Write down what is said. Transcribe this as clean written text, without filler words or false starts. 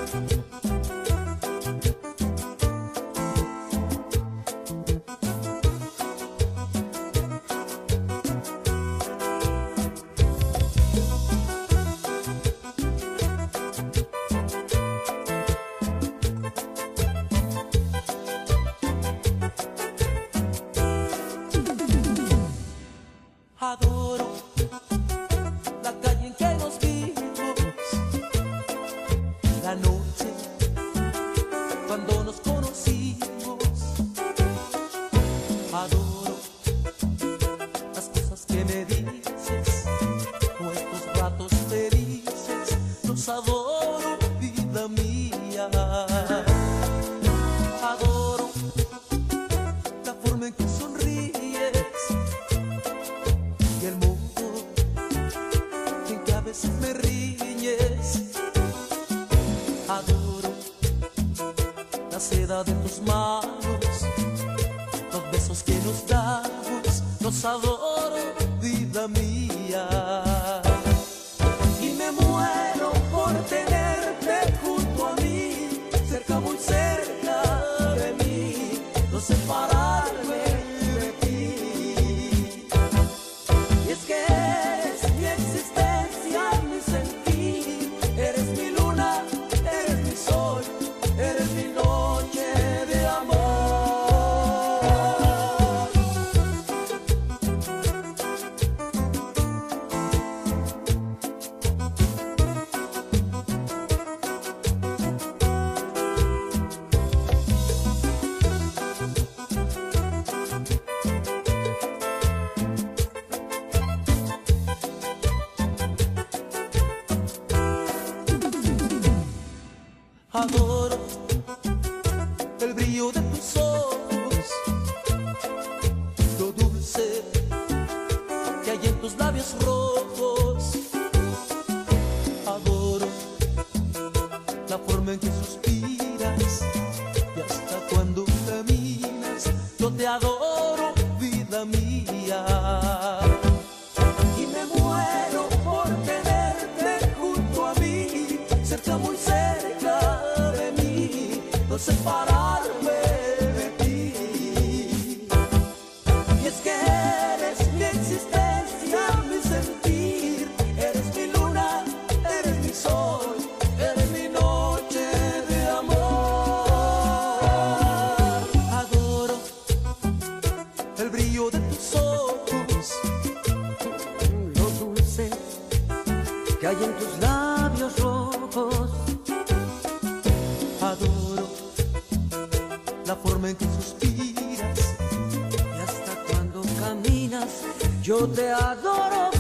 Adoro la calle en que nos vimos, la noche cuando nos conocimos. Adoro las cosas que me dices, nuestros ratos felices, los adoro, vida mía. Adoro la forma en que sonríes y el modo en que a veces me riñes. Adoro la seda de tus manos, los besos que nos damos, los adoro, vida mía. Y me muero por tenerte junto a mí, cerca, muy cerca de mí, no separarme de ti. Y es que eres mi existencia, mi sentir, eres mi luna, eres mi sol, eres mi noche de amor. Adoro el brillo de tus ojos, lo dulce que hay en tus labios rojos. Adoro la forma en que suspiras y hasta cuando caminas. Yo te adoro, vida mía. Y me muero por tenerte junto a mí, cerca, muy cerca de mí, no separarme de ti. Y es que eres mi existencia, mi sentir, eres mi luna, eres mi sol, eres mi noche de amor. Adoro el brillo de tus ojos, lo dulce que hay en tus labios rojos. Adoro la forma en que suspiras y hasta cuando caminas. Yo te adoro,